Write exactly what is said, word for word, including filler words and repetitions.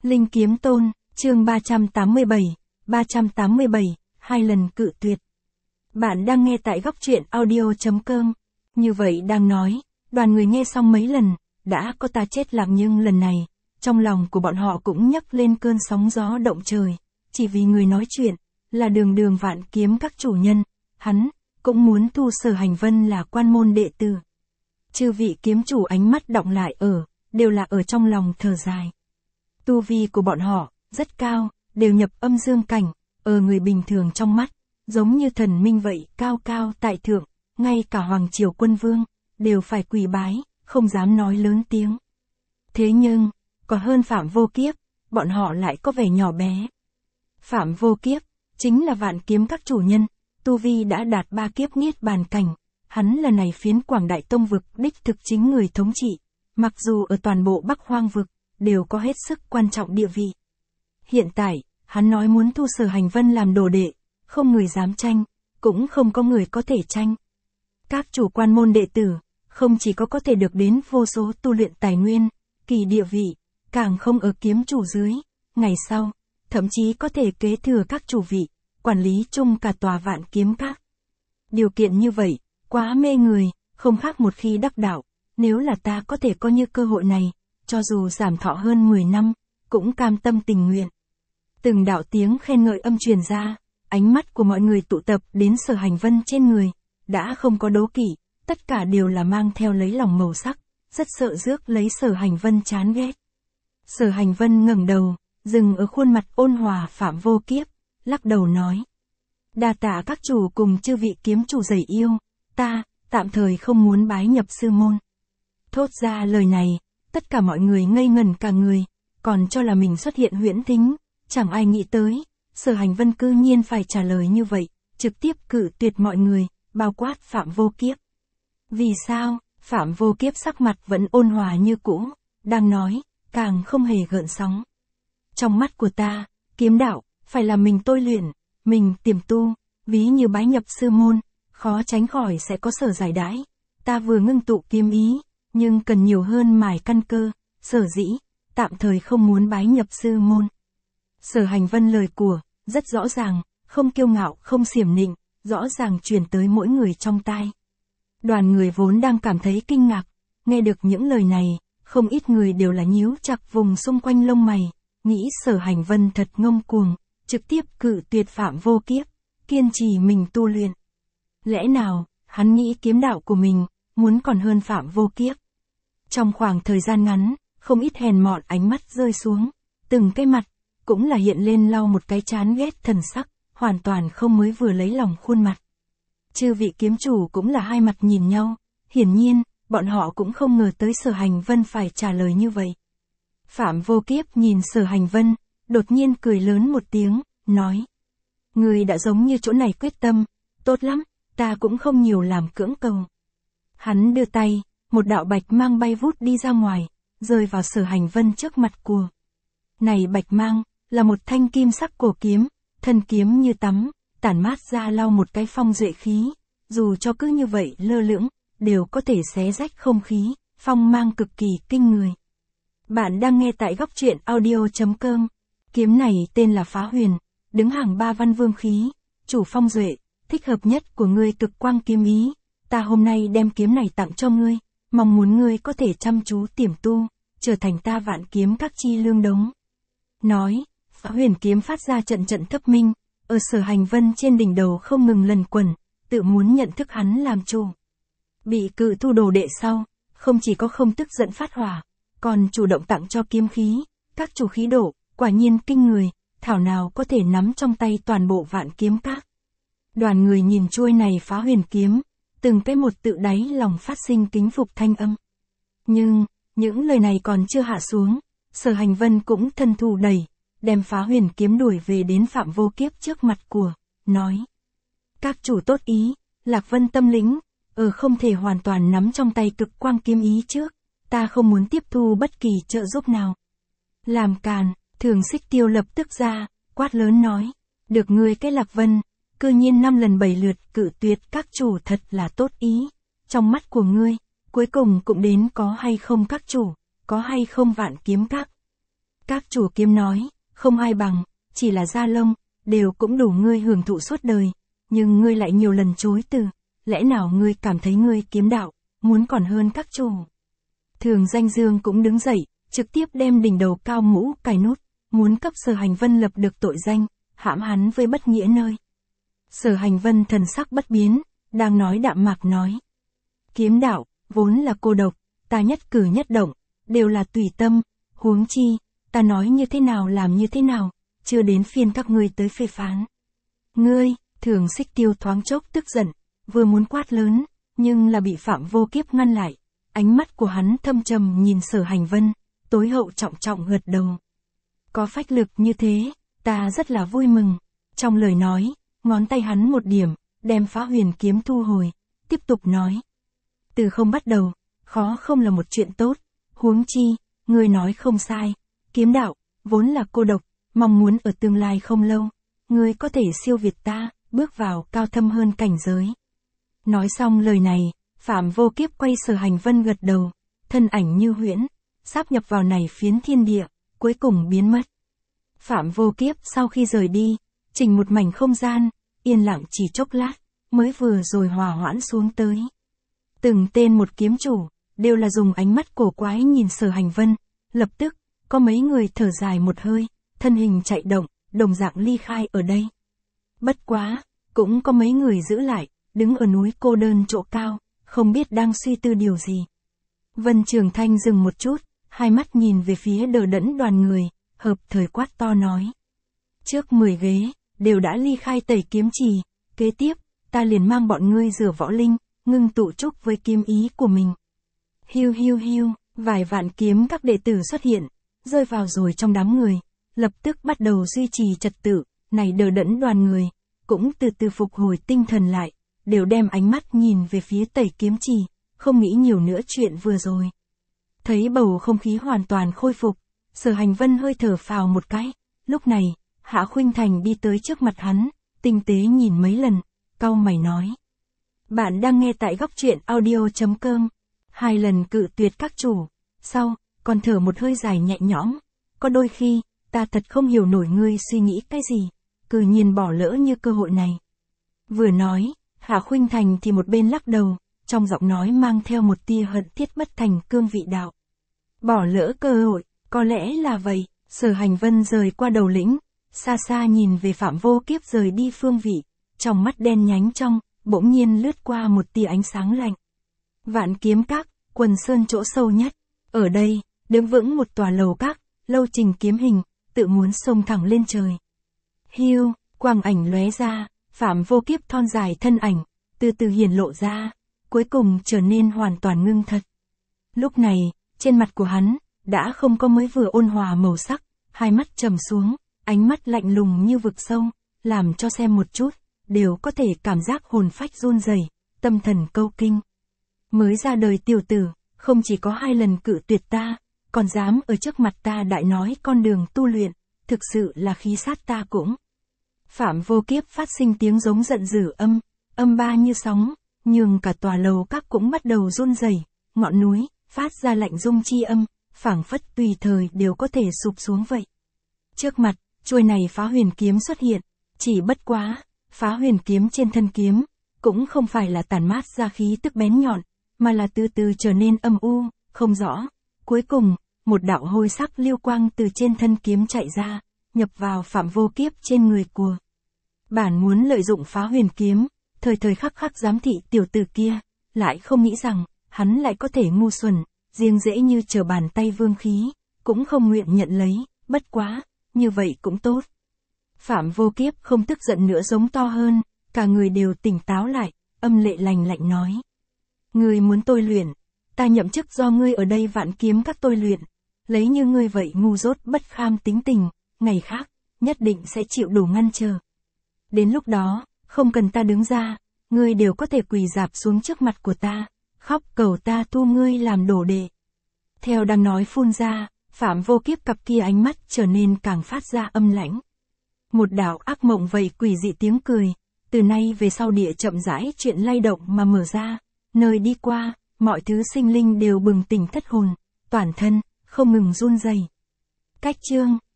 Linh Kiếm Tôn, chương ba trăm tám mươi bảy, ba trăm tám mươi bảy, hai lần cự tuyệt. Bạn đang nghe tại góc truyện audio.com. Như vậy đang nói, đoàn người nghe xong mấy lần, đã có ta chết lạc nhưng lần này, trong lòng của bọn họ cũng nhấc lên cơn sóng gió động trời, chỉ vì người nói chuyện, là đường đường vạn kiếm các chủ nhân, hắn, cũng muốn thu Sở Hành Vân là quan môn đệ tử. Chư vị kiếm chủ ánh mắt đọng lại ở, đều là ở trong lòng thở dài. Tu vi của bọn họ, rất cao, đều nhập âm dương cảnh, ở người bình thường trong mắt, giống như thần minh vậy, cao cao tại thượng, ngay cả Hoàng Triều Quân Vương, đều phải quỳ bái, không dám nói lớn tiếng. Thế nhưng, còn hơn Phạm Vô Kiếp, bọn họ lại có vẻ nhỏ bé. Phạm Vô Kiếp, chính là vạn kiếm các chủ nhân, tu vi đã đạt ba kiếp niết bàn cảnh, hắn là này phiến Quảng Đại Tông vực đích thực chính người thống trị, mặc dù ở toàn bộ Bắc Hoang vực, đều có hết sức quan trọng địa vị. Hiện tại, hắn nói muốn thu Sở Hành Vân làm đồ đệ, không người dám tranh, cũng không có người có thể tranh. Các chủ quan môn đệ tử, không chỉ có có thể được đến vô số tu luyện tài nguyên, kỳ địa vị, càng không ở kiếm chủ dưới, ngày sau, thậm chí có thể kế thừa các chủ vị, quản lý chung cả tòa vạn kiếm các. Điều kiện như vậy, quá mê người, không khác một khi đắc đạo, nếu là ta có thể có như cơ hội này, cho dù giảm thọ hơn mười năm, cũng cam tâm tình nguyện. Từng đạo tiếng khen ngợi âm truyền ra, ánh mắt của mọi người tụ tập đến Sở Hành Vân trên người, đã không có đố kỵ, tất cả đều là mang theo lấy lòng màu sắc, rất sợ rước lấy Sở Hành Vân chán ghét. Sở Hành Vân ngẩng đầu, dừng ở khuôn mặt ôn hòa Phạm Vô Kiếp, lắc đầu nói: đa tạ các chủ cùng chư vị kiếm chủ dày yêu, ta, tạm thời không muốn bái nhập sư môn. Thốt ra lời này, tất cả mọi người ngây ngẩn cả người, còn cho là mình xuất hiện huyễn thính, chẳng ai nghĩ tới, Sở Hành Vân cư nhiên phải trả lời như vậy, trực tiếp cự tuyệt mọi người, bao quát Phạm Vô Kiếp. Vì sao? Phạm Vô Kiếp sắc mặt vẫn ôn hòa như cũ, đang nói, càng không hề gợn sóng. Trong mắt của ta, kiếm đạo, phải là mình tôi luyện, mình tiềm tu, ví như bái nhập sư môn, khó tránh khỏi sẽ có sở giải đãi. Ta vừa ngưng tụ kiếm ý, nhưng cần nhiều hơn mài căn cơ, sở dĩ, tạm thời không muốn bái nhập sư môn. Sở Hành Vân lời của, rất rõ ràng, không kiêu ngạo, không xiểm nịnh, rõ ràng truyền tới mỗi người trong tai. Đoàn người vốn đang cảm thấy kinh ngạc, nghe được những lời này, không ít người đều là nhíu chặt vùng xung quanh lông mày, nghĩ Sở Hành Vân thật ngông cuồng, trực tiếp cự tuyệt Phạm Vô Kiếp, kiên trì mình tu luyện. Lẽ nào, hắn nghĩ kiếm đạo của mình, muốn còn hơn Phạm Vô Kiếp. Trong khoảng thời gian ngắn, không ít hèn mọn ánh mắt rơi xuống, từng cái mặt, cũng là hiện lên lau một cái chán ghét thần sắc, hoàn toàn không mới vừa lấy lòng khuôn mặt. Chư vị kiếm chủ cũng là hai mặt nhìn nhau, hiển nhiên, bọn họ cũng không ngờ tới Sở Hành Vân phải trả lời như vậy. Phạm Vô Kiếp nhìn Sở Hành Vân, đột nhiên cười lớn một tiếng, nói: người đã giống như chỗ này quyết tâm, tốt lắm, ta cũng không nhiều làm cưỡng cầu. Hắn đưa tay, một đạo bạch mang bay vút đi ra ngoài, rơi vào Sở Hành Vân trước mặt của. Này bạch mang, là một thanh kim sắc cổ kiếm, thân kiếm như tắm, tản mát ra lau một cái phong duệ khí, dù cho cứ như vậy lơ lửng, đều có thể xé rách không khí, phong mang cực kỳ kinh người. Bạn đang nghe tại góc truyện audio.com. Kiếm này tên là Phá Huyền, đứng hàng ba văn vương khí, chủ phong duệ, thích hợp nhất của ngươi cực quang kiếm ý. Ta hôm nay đem kiếm này tặng cho ngươi, mong muốn ngươi có thể chăm chú tiềm tu, trở thành ta vạn kiếm các chi lương đống. Nói, Phá Huyền kiếm phát ra trận trận thấp minh, ở Sở Hành Vân trên đỉnh đầu không ngừng lần quẩn, tự muốn nhận thức hắn làm chủ. Bị cự thu đồ đệ sau, không chỉ có không tức giận phát hỏa, còn chủ động tặng cho kiếm khí, các chủ khí độ, quả nhiên kinh người, thảo nào có thể nắm trong tay toàn bộ vạn kiếm các. Đoàn người nhìn chuôi này Phá Huyền kiếm, từng cái một tự đáy lòng phát sinh kính phục thanh âm. Nhưng, những lời này còn chưa hạ xuống, Sở Hành Vân cũng thân thủ đẩy, đem Phá Huyền kiếm đuổi về đến Phạm Vô Kiếp trước mặt của, nói: các chủ tốt ý, Lạc Vân tâm lĩnh, ở không thể hoàn toàn nắm trong tay cực quang kiếm ý trước, ta không muốn tiếp thu bất kỳ trợ giúp nào. Làm càn, Thường Xích Tiêu lập tức ra, quát lớn nói: được ngươi cái Lạc Vân, cư nhiên năm lần bảy lượt cự tuyệt các chủ, thật là tốt ý. Trong mắt của ngươi, cuối cùng cũng đến có hay không các chủ, có hay không vạn kiếm các. Các chủ kiếm nói, không ai bằng, chỉ là da lông, đều cũng đủ ngươi hưởng thụ suốt đời, nhưng ngươi lại nhiều lần chối từ, lẽ nào ngươi cảm thấy ngươi kiếm đạo, muốn còn hơn các chủ. Thường Danh Dương cũng đứng dậy, trực tiếp đem đỉnh đầu cao mũ cài nút, muốn cấp Sở Hành Vân lập được tội danh, hãm hắn với bất nghĩa nơi. Sở Hành Vân thần sắc bất biến, đang nói đạm mạc nói. Kiếm đạo, vốn là cô độc, ta nhất cử nhất động, đều là tùy tâm, huống chi, ta nói như thế nào làm như thế nào, chưa đến phiên các ngươi tới phê phán. Ngươi, Thường Xích Tiêu thoáng chốc tức giận, vừa muốn quát lớn, nhưng là bị Phạm Vô Kiếp ngăn lại. Ánh mắt của hắn thâm trầm nhìn Sở Hành Vân, tối hậu trọng trọng gật đầu. Có phách lực như thế, ta rất là vui mừng. Trong lời nói, ngón tay hắn một điểm, đem Phá Huyền kiếm thu hồi, tiếp tục nói. Từ không bắt đầu, khó không là một chuyện tốt, huống chi, ngươi nói không sai, kiếm đạo, vốn là cô độc, mong muốn ở tương lai không lâu, ngươi có thể siêu việt ta, bước vào cao thâm hơn cảnh giới. Nói xong lời này, Phạm Vô Kiếp quay Sở Hành Vân gật đầu, thân ảnh như huyễn, sáp nhập vào này phiến thiên địa, cuối cùng biến mất. Phạm Vô Kiếp sau khi rời đi, chỉnh một mảnh không gian, yên lặng chỉ chốc lát, mới vừa rồi hòa hoãn xuống tới. Từng tên một kiếm chủ, đều là dùng ánh mắt cổ quái nhìn Sở Hành Vân, lập tức, có mấy người thở dài một hơi, thân hình chạy động, đồng dạng ly khai ở đây. Bất quá, cũng có mấy người giữ lại, đứng ở núi cô đơn chỗ cao, không biết đang suy tư điều gì. Vân Trường Thanh dừng một chút, hai mắt nhìn về phía đờ đẫn đoàn người, hợp thời quát to nói. Trước mười ghế, đều đã ly khai Tẩy Kiếm Trì, kế tiếp, ta liền mang bọn ngươi rửa võ linh, ngưng tụ trúc với kiếm ý của mình. Hiu hiu hiu, vài vạn kiếm các đệ tử xuất hiện, rơi vào rồi trong đám người, lập tức bắt đầu duy trì trật tự, này đờ đẫn đoàn người, cũng từ từ phục hồi tinh thần lại, đều đem ánh mắt nhìn về phía Tẩy Kiếm Trì, không nghĩ nhiều nữa chuyện vừa rồi. Thấy bầu không khí hoàn toàn khôi phục, Sở Hành Vân hơi thở phào một cái, lúc này, Hạ Khuynh Thành đi tới trước mặt hắn, tinh tế nhìn mấy lần, cau mày nói. Bạn đang nghe tại góc truyện audio chấm com, hai lần cự tuyệt các chủ, sau, còn thở một hơi dài nhẹ nhõm, có đôi khi, ta thật không hiểu nổi ngươi suy nghĩ cái gì, cư nhiên bỏ lỡ như cơ hội này. Vừa nói, Hạ Khuynh Thành thì một bên lắc đầu, trong giọng nói mang theo một tia hận thiết bất thành cương vị đạo. Bỏ lỡ cơ hội, có lẽ là vậy. Sở Hành Vân rời qua đầu lĩnh, xa xa nhìn về Phạm Vô Kiếp rời đi phương vị, trong mắt đen nhánh trong, bỗng nhiên lướt qua một tia ánh sáng lạnh. Vạn Kiếm Các, quần sơn chỗ sâu nhất, ở đây, đứng vững một tòa lầu các, lâu trình kiếm hình, tự muốn xông thẳng lên trời. Hiu, quang ảnh lóe ra, Phạm Vô Kiếp thon dài thân ảnh, từ từ hiển lộ ra, cuối cùng trở nên hoàn toàn ngưng thật. Lúc này, trên mặt của hắn, đã không có mới vừa ôn hòa màu sắc, hai mắt trầm xuống, ánh mắt lạnh lùng như vực sâu, làm cho xem một chút, đều có thể cảm giác hồn phách run rẩy, tâm thần câu kinh. Mới ra đời tiểu tử, không chỉ có hai lần cự tuyệt ta, còn dám ở trước mặt ta đại nói con đường tu luyện, thực sự là khí sát ta cũng. Phạm Vô Kiếp phát sinh tiếng giống giận dữ âm, âm ba như sóng, nhưng cả tòa lầu các cũng bắt đầu run rẩy, ngọn núi phát ra lạnh rung chi âm, phảng phất tùy thời đều có thể sụp xuống vậy. Trước mặt, chuôi này Phá Huyền kiếm xuất hiện, chỉ bất quá, Phá Huyền kiếm trên thân kiếm, cũng không phải là tản mát ra khí tức bén nhọn, mà là từ từ trở nên âm u, không rõ. Cuối cùng, một đạo hôi sắc lưu quang từ trên thân kiếm chạy ra, nhập vào Phạm Vô Kiếp trên người của. Bản muốn lợi dụng Phá Huyền kiếm, thời thời khắc khắc giám thị tiểu tử kia, lại không nghĩ rằng, hắn lại có thể ngu xuẩn, riêng dễ như trở bàn tay vương khí, cũng không nguyện nhận lấy, bất quá, như vậy cũng tốt. Phạm Vô Kiếp không tức giận nữa giống to hơn, cả người đều tỉnh táo lại, âm lệ lành lạnh nói. Ngươi muốn tôi luyện, ta nhậm chức do ngươi ở đây Vạn Kiếm Các tôi luyện, lấy như ngươi vậy ngu dốt bất kham tính tình, ngày khác, nhất định sẽ chịu đủ ngăn trở. Đến lúc đó, không cần ta đứng ra, ngươi đều có thể quỳ rạp xuống trước mặt của ta, khóc cầu ta thu ngươi làm đồ đệ. Theo đang nói phun ra, Phạm Vô Kiếp cặp kia ánh mắt trở nên càng phát ra âm lãnh. Một đạo ác mộng vậy quỷ dị tiếng cười, từ nay về sau địa chậm rãi chuyện lay động mà mở ra, nơi đi qua, mọi thứ sinh linh đều bừng tỉnh thất hồn, toàn thân, không ngừng run rẩy. Cách chương